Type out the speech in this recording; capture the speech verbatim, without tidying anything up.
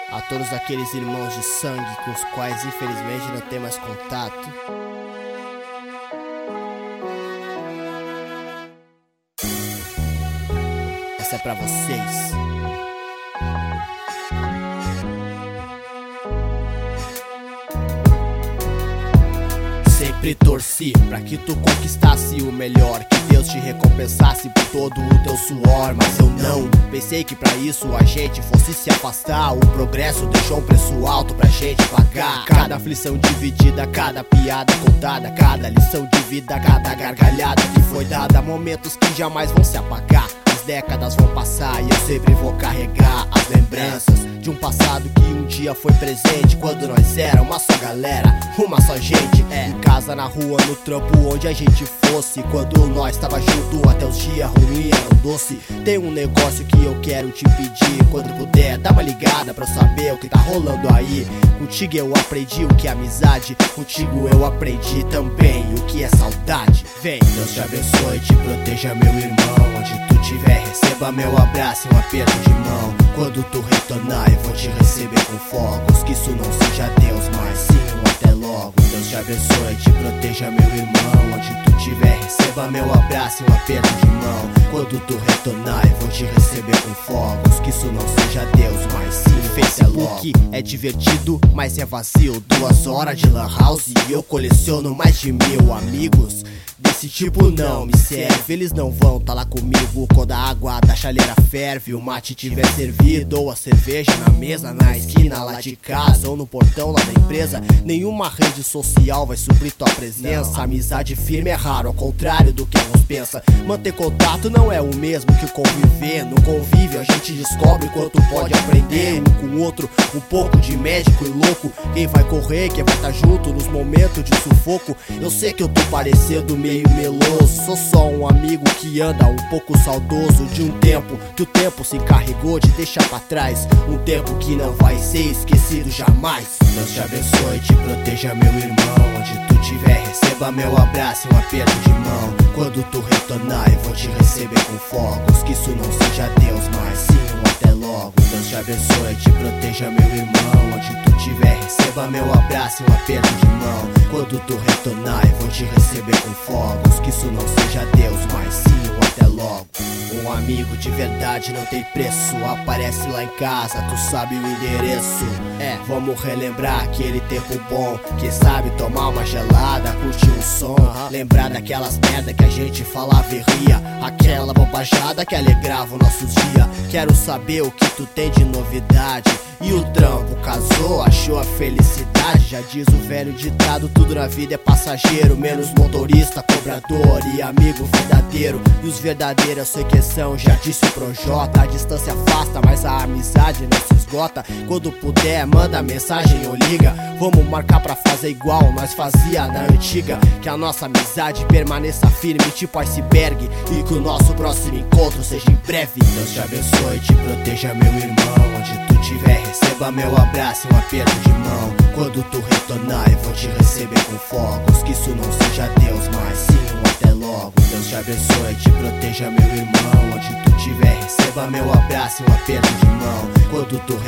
a todos aqueles irmãos de sangue com os quais infelizmente não tem mais contato. Essa é pra vocês. Sempre torci pra que tu conquistasse o melhor, que Deus te recompensasse por todo o teu suor. Mas eu não pensei que pra isso a gente fosse se afastar. O progresso deixou um preço alto pra gente pagar. Cada aflição dividida, cada piada contada, cada lição de vida, cada gargalhada que foi dada. Momentos que jamais vão se apagar. As décadas vão passar e eu sempre vou carregar as lembranças de um passado que um dia foi presente, quando nós era uma só galera, uma só gente. É, em casa, na rua, no trampo, onde a gente fosse, quando nós tava junto até os dias ruins eram doce. Tem um negócio que eu quero te pedir, quando puder, dá uma ligada pra eu saber o que tá rolando aí. Contigo eu aprendi o que é amizade, contigo eu aprendi também o que é saudade. Vem, Deus te abençoe, te proteja, meu irmão. Onde tu tiver, receba meu abraço e um aperto de mão. Quando tu retornar, eu vou te receber com fogos. Que isso não seja Deus, mas sim um até logo. Deus te abençoe, te proteja, meu irmão. Onde tu tiver, receba meu abraço e um aperto de mão. Quando tu retornar, eu vou te receber com fogos. Que isso não seja Deus, mas sim Facebook é divertido, mas é vazio. Duas horas de lan house e eu coleciono mais de mil amigos. Desse tipo não me serve, eles não vão tá lá comigo quando a água da chaleira ferve, o mate tiver servido ou a cerveja na mesa, na esquina lá de casa ou no portão lá da empresa. Nenhuma rede social vai suprir tua presença. Amizade firme é raro, ao contrário do que alguns pensam. Manter contato não é o mesmo que conviver. No convívio a gente descobre quanto pode aprender um com o outro, um pouco de médico e louco. Quem vai correr, quem vai estar junto nos momentos de sufoco. Eu sei que eu tô parecendo meio meloso, sou só um amigo que anda um pouco saudoso de um tempo que o tempo se encarregou de deixar pra trás. Um tempo que não vai ser esquecido jamais. Deus te abençoe, te proteja, meu irmão. Onde tu tiver, receba meu abraço e um aperto de mão. Quando tu retornar, eu vou te receber com fogos. Que isso não seja Deus, mas sim um até logo. Deus te abençoe, te proteja, meu irmão. Onde tu tiver, receba meu abraço e um aperto de mão. Quando tu retornar, eu vou te receber com fogos. Que isso não seja Deus, mas sim um até logo. Um amigo de verdade não tem preço. Aparece lá em casa, tu sabe o endereço. É, vamos relembrar aquele tempo bom. Quem sabe tomar uma gelada, curtir um som. Lembrar daquelas merda que a gente falava e ria. Aquela bobajada que alegrava os nossos dias. Quero saber o que tu tem de novidade. E o trampo casou, achou a felicidade. Já diz o velho ditado, tudo na vida é passageiro, menos motorista, cobrador e amigo verdadeiro. E os verdadeiros eu sei que são, já disse o Projota. A distância afasta, mas a amizade não se esgota. Quando puder, manda mensagem ou liga. Vamos marcar pra fazer igual nós fazia na antiga. Que a nossa amizade permaneça firme, tipo iceberg. E que o nosso próximo encontro seja em breve. Deus te abençoe, te proteja, meu irmão. Onde tu tiver, receba meu abraço e um aperto de mão. Quando tu retornar, eu vou te receber com fogos. Que isso não seja Deus, mas sim um até logo. Deus te abençoe, te proteja, meu irmão. Onde tu tiver, receba meu abraço e um aperto de mão. Quando tu